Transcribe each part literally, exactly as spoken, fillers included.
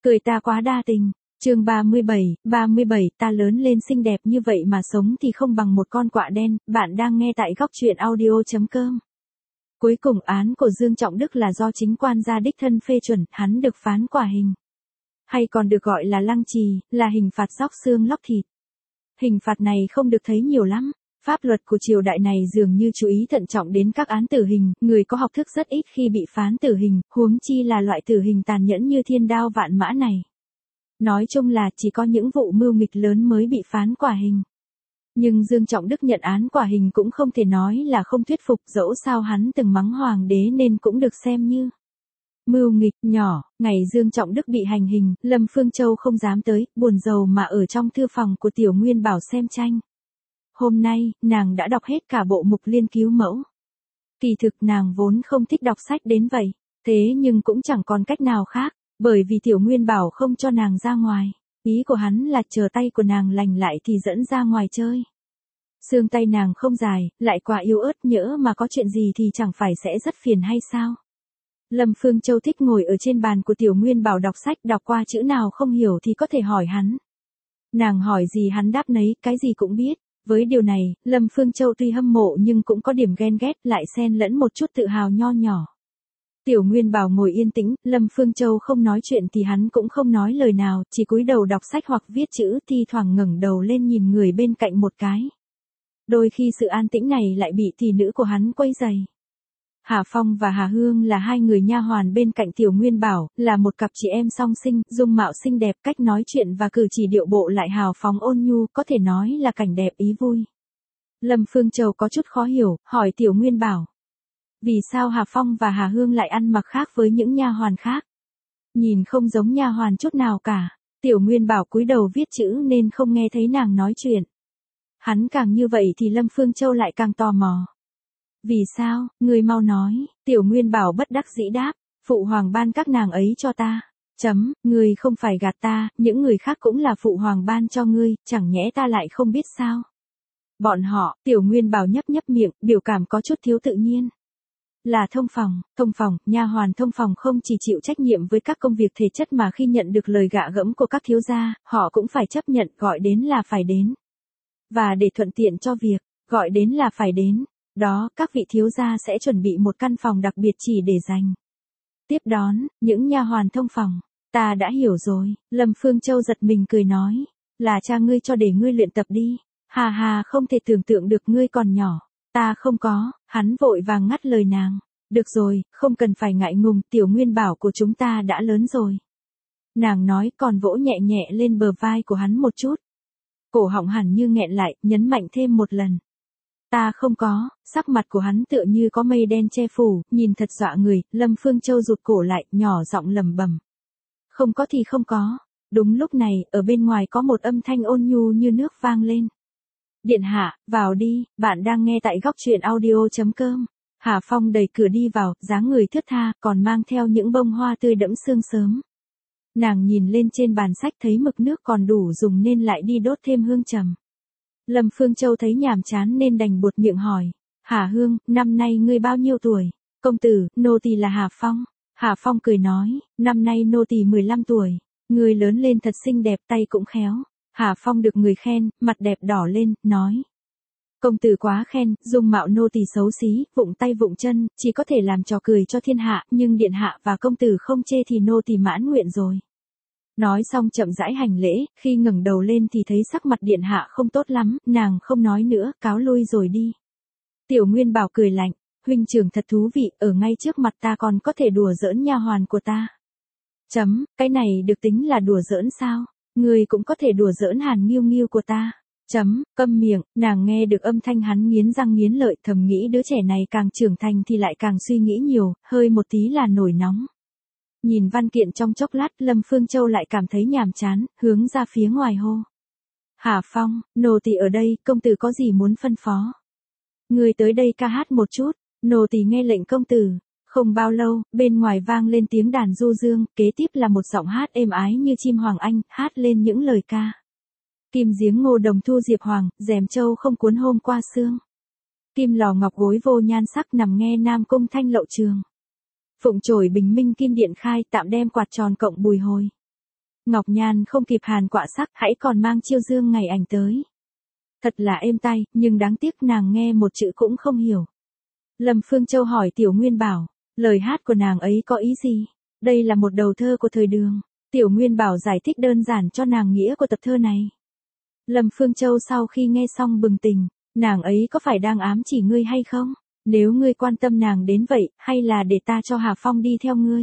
Cười ta quá đa tình. Chương ba mươi bảy, ba mươi bảy, ta lớn lên xinh đẹp như vậy mà sống thì không bằng một con quạ đen. Bạn đang nghe tại góc truyện audio chấm com. Cuối cùng án của Dương Trọng Đức là do chính quan gia đích thân phê chuẩn, hắn được phán quả hình. Hay còn được gọi là lăng trì, là hình phạt róc xương lóc thịt. Hình phạt này không được thấy nhiều lắm. Pháp luật của triều đại này dường như chú ý thận trọng đến các án tử hình, người có học thức rất ít khi bị phán tử hình, huống chi là loại tử hình tàn nhẫn như thiên đao vạn mã này. Nói chung là chỉ có những vụ mưu nghịch lớn mới bị phán quả hình. Nhưng Dương Trọng Đức nhận án quả hình cũng không thể nói là không thuyết phục, dẫu sao hắn từng mắng hoàng đế nên cũng được xem như mưu nghịch. Nhỏ, ngày Dương Trọng Đức bị hành hình, Lâm Phương Châu không dám tới, buồn rầu mà ở trong thư phòng của Tiểu Nguyên Bảo xem tranh. Hôm nay, nàng đã đọc hết cả bộ mục Liên Cứu Mẫu. Kỳ thực nàng vốn không thích đọc sách đến vậy, thế nhưng cũng chẳng còn cách nào khác, bởi vì Tiểu Nguyên Bảo không cho nàng ra ngoài. Ý của hắn là chờ tay của nàng lành lại thì dẫn ra ngoài chơi. Xương tay nàng không dài, lại quá yếu ớt, nhỡ mà có chuyện gì thì chẳng phải sẽ rất phiền hay sao? Lâm Phương Châu thích ngồi ở trên bàn của Tiểu Nguyên Bảo đọc sách, đọc qua chữ nào không hiểu thì có thể hỏi hắn. Nàng hỏi gì hắn đáp nấy, cái gì cũng biết. Với điều này, Lâm Phương Châu tuy hâm mộ nhưng cũng có điểm ghen ghét, lại xen lẫn một chút tự hào nho nhỏ. Tiểu Nguyên Bảo ngồi yên tĩnh, Lâm Phương Châu không nói chuyện thì hắn cũng không nói lời nào, chỉ cúi đầu đọc sách hoặc viết chữ, thi thoảng ngẩng đầu lên nhìn người bên cạnh một cái. Đôi khi sự an tĩnh này lại bị tỷ nữ của hắn quấy rầy. Hà Phong và Hà Hương là hai người nha hoàn bên cạnh Tiểu Nguyên Bảo, là một cặp chị em song sinh, dung mạo xinh đẹp, cách nói chuyện và cử chỉ điệu bộ lại hào phóng ôn nhu, có thể nói là cảnh đẹp ý vui. Lâm Phương Châu có chút khó hiểu, hỏi Tiểu Nguyên Bảo. Vì sao Hà Phong và Hà Hương lại ăn mặc khác với những nha hoàn khác? Nhìn không giống nha hoàn chút nào cả. Tiểu Nguyên Bảo cúi đầu viết chữ nên không nghe thấy nàng nói chuyện. Hắn càng như vậy thì Lâm Phương Châu lại càng tò mò. Vì sao, ngươi mau nói, Tiểu Nguyên Bảo bất đắc dĩ đáp, phụ hoàng ban các nàng ấy cho ta. Chấm, ngươi không phải gạt ta, những người khác cũng là phụ hoàng ban cho ngươi, chẳng nhẽ ta lại không biết sao. Bọn họ, Tiểu Nguyên Bảo nhấp nhấp miệng, biểu cảm có chút thiếu tự nhiên. Là thông phòng, thông phòng, nha hoàn thông phòng không chỉ chịu trách nhiệm với các công việc thể chất mà khi nhận được lời gạ gẫm của các thiếu gia, họ cũng phải chấp nhận, gọi đến là phải đến. Và để thuận tiện cho việc, gọi đến là phải đến. Đó, các vị thiếu gia sẽ chuẩn bị một căn phòng đặc biệt chỉ để dành tiếp đón những nha hoàn thông phòng. Ta đã hiểu rồi, Lâm Phương Châu giật mình cười nói, là cha ngươi cho để ngươi luyện tập đi. Hà hà, không thể tưởng tượng được ngươi còn nhỏ. Ta không có, hắn vội vàng ngắt lời nàng. Được rồi, không cần phải ngại ngùng, Tiểu Nguyên Bảo của chúng ta đã lớn rồi. Nàng nói còn vỗ nhẹ nhẹ lên bờ vai của hắn một chút. Cổ họng hẳn như nghẹn lại, nhấn mạnh thêm một lần. Ta không có, sắc mặt của hắn tựa như có mây đen che phủ, nhìn thật dọa người. Lâm Phương Châu rụt cổ lại, nhỏ giọng lẩm bẩm. Không có thì không có. Đúng lúc này, ở bên ngoài có một âm thanh ôn nhu như nước vang lên. Điện hạ, vào đi, bạn đang nghe tại góc truyện audio chấm com. Hà Phong đẩy cửa đi vào, dáng người thướt tha, còn mang theo những bông hoa tươi đẫm sương sớm. Nàng nhìn lên trên bàn sách thấy mực nước còn đủ dùng nên lại đi đốt thêm hương trầm. Lâm Phương Châu thấy nhàm chán nên đành buột miệng hỏi. Hà Hương, năm nay ngươi bao nhiêu tuổi? Công tử, nô tỳ là Hà Phong. Hà Phong cười nói, năm nay nô tỳ mười lăm tuổi. Ngươi lớn lên thật xinh đẹp, tay cũng khéo. Hà Phong được người khen, mặt đẹp đỏ lên, nói. Công tử quá khen, dung mạo nô tỳ xấu xí, vụng tay vụng chân, chỉ có thể làm trò cười cho thiên hạ, nhưng điện hạ và công tử không chê thì nô tỳ mãn nguyện rồi. Nói xong chậm rãi hành lễ, khi ngẩng đầu lên thì thấy sắc mặt điện hạ không tốt lắm, nàng không nói nữa, cáo lui rồi đi. Tiểu Nguyên Bảo cười lạnh, huynh trưởng thật thú vị, ở ngay trước mặt ta còn có thể đùa giỡn nha hoàn của ta. Chấm, cái này được tính là đùa giỡn sao? Ngươi cũng có thể đùa giỡn Hàn Nghiêu Nghiêu của ta. Chấm, câm miệng, nàng nghe được âm thanh hắn nghiến răng nghiến lợi, thầm nghĩ đứa trẻ này càng trưởng thành thì lại càng suy nghĩ nhiều, hơi một tí là nổi nóng. Nhìn văn kiện trong chốc lát, Lâm Phương Châu lại cảm thấy nhàm chán, hướng ra phía ngoài hô. Hà Phong, nô tỳ ở đây, công tử có gì muốn phân phó? Người tới đây ca hát một chút, nô tỳ nghe lệnh công tử. Không bao lâu, bên ngoài vang lên tiếng đàn du dương, kế tiếp là một giọng hát êm ái như chim hoàng anh, hát lên những lời ca. Kim giếng ngô đồng thu diệp hoàng, rèm châu không cuốn hôm qua sương. Kim lò ngọc gối vô nhan sắc nằm nghe nam cung thanh lậu trường. Phụng chổi bình minh kim điện khai, tạm đem quạt tròn cộng bùi hồi. Ngọc Nhan không kịp hàn quạ sắc, hãy còn mang chiêu dương ngày ảnh tới. Thật là êm tai, nhưng đáng tiếc nàng nghe một chữ cũng không hiểu. Lâm Phương Châu hỏi Tiểu Nguyên Bảo, lời hát của nàng ấy có ý gì? Đây là một đầu thơ của thời Đường. Tiểu Nguyên Bảo giải thích đơn giản cho nàng nghĩa của tập thơ này. Lâm Phương Châu sau khi nghe xong bừng tỉnh, nàng ấy có phải đang ám chỉ ngươi hay không? Nếu ngươi quan tâm nàng đến vậy, hay là để ta cho Hà Phong đi theo ngươi?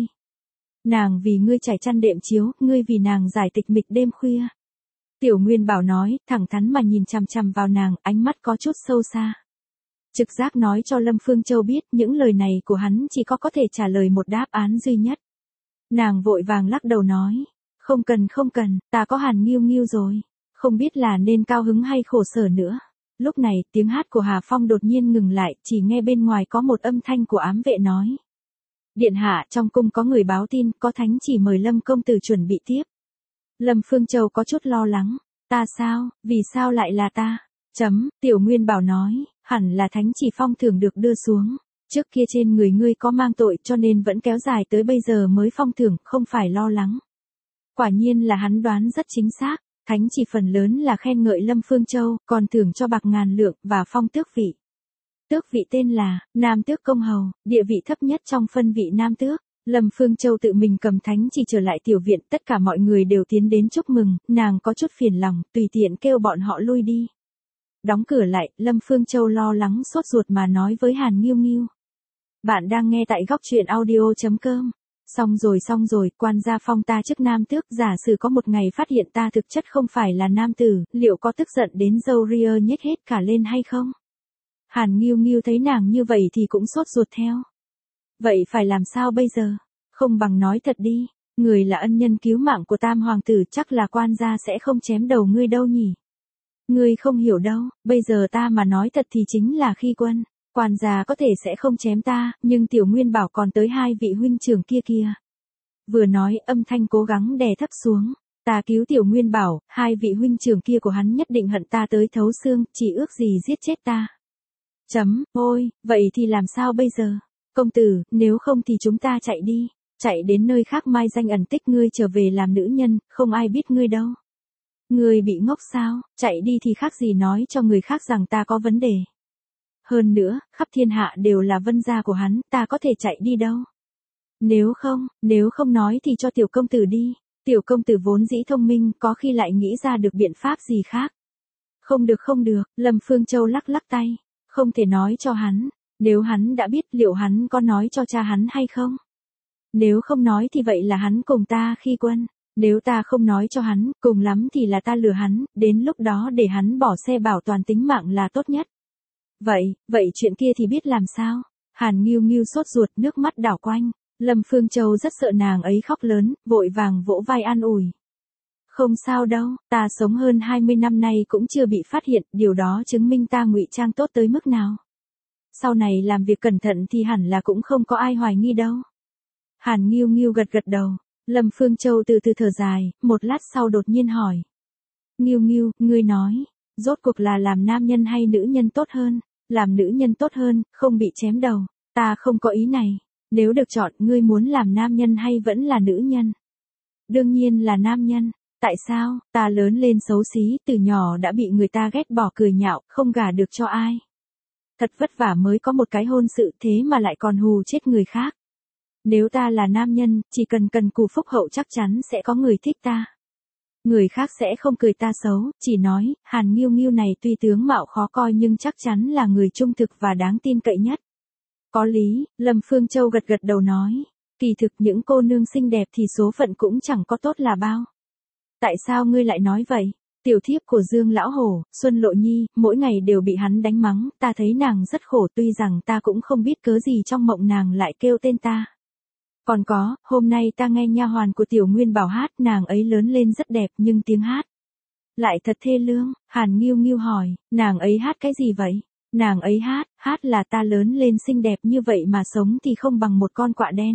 Nàng vì ngươi trải chăn đệm chiếu, ngươi vì nàng giải tịch mịch đêm khuya. Tiểu Nguyên Bảo nói, thẳng thắn mà nhìn chằm chằm vào nàng, ánh mắt có chút sâu xa. Trực giác nói cho Lâm Phương Châu biết những lời này của hắn chỉ có có thể trả lời một đáp án duy nhất. Nàng vội vàng lắc đầu nói, không cần không cần, ta có Hàn Nghiêu Nghiêu rồi, không biết là nên cao hứng hay khổ sở nữa. Lúc này, tiếng hát của Hà Phong đột nhiên ngừng lại, chỉ nghe bên ngoài có một âm thanh của ám vệ nói. Điện hạ, trong cung có người báo tin, có thánh chỉ mời Lâm công tử chuẩn bị tiếp. Lâm Phương Châu có chút lo lắng, ta sao, vì sao lại là ta? Chấm, Tiểu Nguyên Bảo nói, hẳn là thánh chỉ phong thưởng được đưa xuống. Trước kia trên người ngươi có mang tội cho nên vẫn kéo dài tới bây giờ mới phong thưởng, không phải lo lắng. Quả nhiên là hắn đoán rất chính xác, thánh chỉ phần lớn là khen ngợi Lâm Phương Châu, còn thưởng cho bạc ngàn lượng và phong tước vị. Tước vị tên là Nam Tước Công Hầu, địa vị thấp nhất trong phân vị Nam Tước. Lâm Phương Châu tự mình cầm thánh chỉ trở lại tiểu viện, tất cả mọi người đều tiến đến chúc mừng, nàng có chút phiền lòng, tùy tiện kêu bọn họ lui đi. Đóng cửa lại, Lâm Phương Châu lo lắng sốt ruột mà nói với Hàn Nghiêu Nghiêu. Bạn đang nghe tại góc truyện audio.com. Xong rồi xong rồi, quan gia phong ta chức Nam Tước, giả sử có một ngày phát hiện ta thực chất không phải là nam tử, liệu có tức giận đến râu ria nhếch hết cả lên hay không? Hàn Nghiêu Nghiêu thấy nàng như vậy thì cũng sốt ruột theo. Vậy phải làm sao bây giờ? Không bằng nói thật đi, người là ân nhân cứu mạng của tam hoàng tử, chắc là quan gia sẽ không chém đầu ngươi đâu nhỉ? Ngươi không hiểu đâu, bây giờ ta mà nói thật thì chính là khi quân. Quan gia có thể sẽ không chém ta, nhưng Tiểu Nguyên Bảo còn tới hai vị huynh trưởng kia kìa. Vừa nói, âm thanh cố gắng đè thấp xuống. Ta cứu Tiểu Nguyên Bảo, hai vị huynh trưởng kia của hắn nhất định hận ta tới thấu xương, chỉ ước gì giết chết ta. Chấm, ôi, vậy thì làm sao bây giờ? Công tử, nếu không thì chúng ta chạy đi, chạy đến nơi khác mai danh ẩn tích, ngươi trở về làm nữ nhân, không ai biết ngươi đâu. Ngươi bị ngốc sao, chạy đi thì khác gì nói cho người khác rằng ta có vấn đề. Hơn nữa, khắp thiên hạ đều là vân gia của hắn, ta có thể chạy đi đâu. Nếu không, nếu không nói thì cho tiểu công tử đi, tiểu công tử vốn dĩ thông minh, có khi lại nghĩ ra được biện pháp gì khác. Không được không được, Lâm Phương Châu lắc lắc tay, không thể nói cho hắn, nếu hắn đã biết liệu hắn có nói cho cha hắn hay không. Nếu không nói thì vậy là hắn cùng ta khi quân, nếu ta không nói cho hắn, cùng lắm thì là ta lừa hắn, đến lúc đó để hắn bỏ xe bảo toàn tính mạng là tốt nhất. Vậy, vậy chuyện kia thì biết làm sao? Hàn Nghiêu Nghiêu sốt ruột, nước mắt đảo quanh. Lâm Phương Châu rất sợ nàng ấy khóc lớn, vội vàng vỗ vai an ủi. Không sao đâu, ta sống hơn hai mươi năm nay cũng chưa bị phát hiện, điều đó chứng minh ta ngụy trang tốt tới mức nào. Sau này làm việc cẩn thận thì hẳn là cũng không có ai hoài nghi đâu. Hàn Nghiêu Nghiêu gật gật đầu. Lâm Phương Châu từ từ thở dài, một lát sau đột nhiên hỏi. Nghiêu Nghiêu, ngươi nói, rốt cuộc là làm nam nhân hay nữ nhân tốt hơn? Làm nữ nhân tốt hơn, không bị chém đầu. Ta không có ý này. Nếu được chọn, ngươi muốn làm nam nhân hay vẫn là nữ nhân? Đương nhiên là nam nhân. Tại sao? Ta lớn lên xấu xí, từ nhỏ đã bị người ta ghét bỏ cười nhạo, không gả được cho ai. Thật vất vả mới có một cái hôn sự, thế mà lại còn hù chết người khác. Nếu ta là nam nhân, chỉ cần cần cù phúc hậu chắc chắn sẽ có người thích ta. Người khác sẽ không cười ta xấu, chỉ nói, Hàn Nghiêu Nghiêu này tuy tướng mạo khó coi nhưng chắc chắn là người trung thực và đáng tin cậy nhất. Có lý, Lâm Phương Châu gật gật đầu nói, kỳ thực những cô nương xinh đẹp thì số phận cũng chẳng có tốt là bao. Tại sao ngươi lại nói vậy? Tiểu thiếp của Dương Lão Hổ, Xuân Lộ Nhi, mỗi ngày đều bị hắn đánh mắng, ta thấy nàng rất khổ, tuy rằng ta cũng không biết cớ gì trong mộng nàng lại kêu tên ta. Còn có, hôm nay ta nghe nha hoàn của Tiểu Nguyên Bảo hát, nàng ấy lớn lên rất đẹp nhưng tiếng hát lại thật thê lương. Hàn Nghiêu Nghiêu hỏi, nàng ấy hát cái gì vậy? Nàng ấy hát, hát là ta lớn lên xinh đẹp như vậy mà sống thì không bằng một con quạ đen.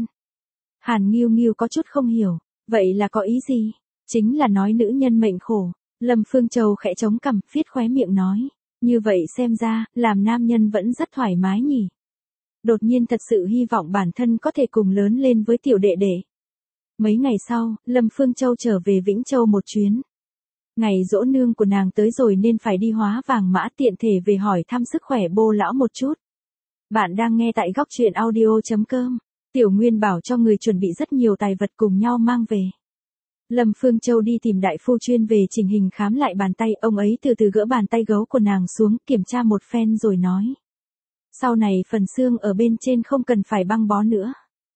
Hàn Nghiêu Nghiêu có chút không hiểu, vậy là có ý gì? Chính là nói nữ nhân mệnh khổ. Lâm Phương Châu khẽ chống cằm, phiết khóe miệng nói, như vậy xem ra, làm nam nhân vẫn rất thoải mái nhỉ. Đột nhiên thật sự hy vọng bản thân có thể cùng lớn lên với tiểu đệ đệ. Mấy ngày sau, Lâm Phương Châu trở về Vĩnh Châu một chuyến. Ngày giỗ nương của nàng tới rồi nên phải đi Hóa Vàng Mã, tiện thể về hỏi thăm sức khỏe bô lão một chút. Bạn đang nghe tại góc truyện audio.com. Tiểu Nguyên bảo cho người chuẩn bị rất nhiều tài vật cùng nhau mang về. Lâm Phương Châu đi tìm đại phu chuyên về chỉnh hình khám lại bàn tay, ông ấy từ từ gỡ bàn tay gấu của nàng xuống, kiểm tra một phen rồi nói. Sau này phần xương ở bên trên không cần phải băng bó nữa.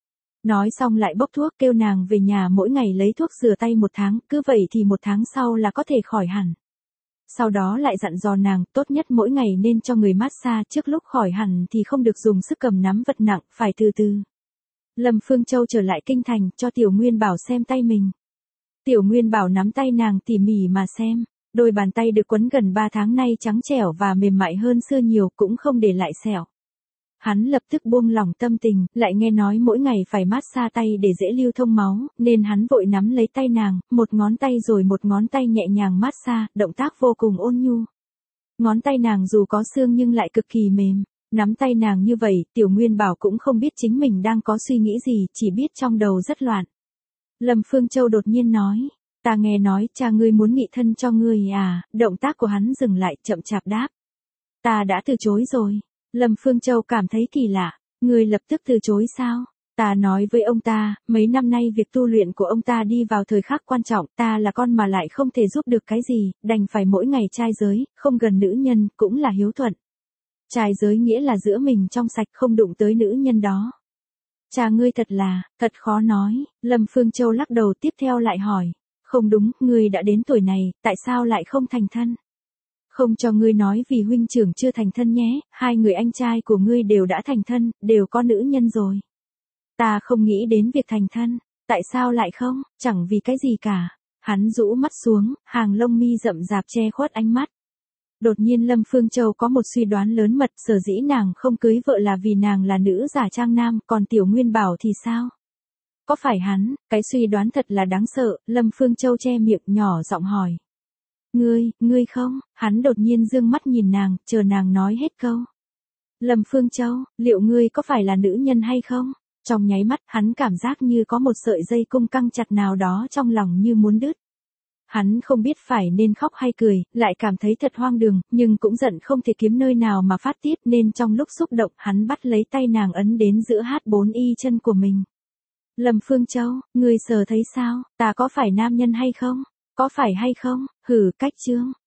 Nói xong lại bốc thuốc, kêu nàng về nhà mỗi ngày lấy thuốc rửa tay một tháng, cứ vậy thì một tháng sau là có thể khỏi hẳn. Sau đó lại dặn dò nàng, tốt nhất mỗi ngày nên cho người massage, trước lúc khỏi hẳn thì không được dùng sức cầm nắm vật nặng, phải từ từ. Lâm Phương Châu trở lại kinh thành, cho Tiểu Nguyên Bảo xem tay mình. Tiểu Nguyên Bảo nắm tay nàng tỉ mỉ mà xem, đôi bàn tay được quấn gần ba tháng nay trắng trẻo và mềm mại hơn xưa nhiều, cũng không để lại sẹo. Hắn lập tức buông lỏng tâm tình, lại nghe nói mỗi ngày phải massage tay để dễ lưu thông máu, nên hắn vội nắm lấy tay nàng, một ngón tay rồi một ngón tay nhẹ nhàng massage, động tác vô cùng ôn nhu. Ngón tay nàng dù có xương nhưng lại cực kỳ mềm. Nắm tay nàng như vậy, Tiểu Nguyên Bảo cũng không biết chính mình đang có suy nghĩ gì, chỉ biết trong đầu rất loạn. Lâm Phương Châu đột nhiên nói, ta nghe nói cha ngươi muốn nghị thân cho ngươi à, động tác của hắn dừng lại, chậm chạp đáp. Ta đã từ chối rồi. Lâm Phương Châu cảm thấy kỳ lạ, ngươi lập tức từ chối sao? Ta nói với ông ta, mấy năm nay việc tu luyện của ông ta đi vào thời khắc quan trọng, ta là con mà lại không thể giúp được cái gì, đành phải mỗi ngày trai giới, không gần nữ nhân, cũng là hiếu thuận. Trai giới nghĩa là giữa mình trong sạch, không đụng tới nữ nhân đó. Cha ngươi thật là, thật khó nói. Lâm Phương Châu lắc đầu, tiếp theo lại hỏi. Không đúng, ngươi đã đến tuổi này, tại sao lại không thành thân? Không cho ngươi nói vì huynh trưởng chưa thành thân nhé, hai người anh trai của ngươi đều đã thành thân, đều có nữ nhân rồi. Ta không nghĩ đến việc thành thân, tại sao lại không, chẳng vì cái gì cả. Hắn rũ mắt xuống, hàng lông mi rậm rạp che khuất ánh mắt. Đột nhiên Lâm Phương Châu có một suy đoán lớn mật, sở dĩ nàng không cưới vợ là vì nàng là nữ giả trang nam, còn Tiểu Nguyên Bảo thì sao? Có phải hắn? Cái suy đoán thật là đáng sợ. Lâm Phương Châu che miệng nhỏ giọng hỏi. Ngươi, ngươi không? Hắn đột nhiên dương mắt nhìn nàng, chờ nàng nói hết câu. Lâm Phương Châu, liệu ngươi có phải là nữ nhân hay không? Trong nháy mắt, hắn cảm giác như có một sợi dây cung căng chặt nào đó trong lòng như muốn đứt. Hắn không biết phải nên khóc hay cười, lại cảm thấy thật hoang đường, nhưng cũng giận không thể kiếm nơi nào mà phát tiết, nên trong lúc xúc động hắn bắt lấy tay nàng ấn đến giữa hát bốn y chân của mình. Lâm Phương Châu, ngươi sờ thấy sao, ta có phải nam nhân hay không? Có phải hay không? Hử, cách trương.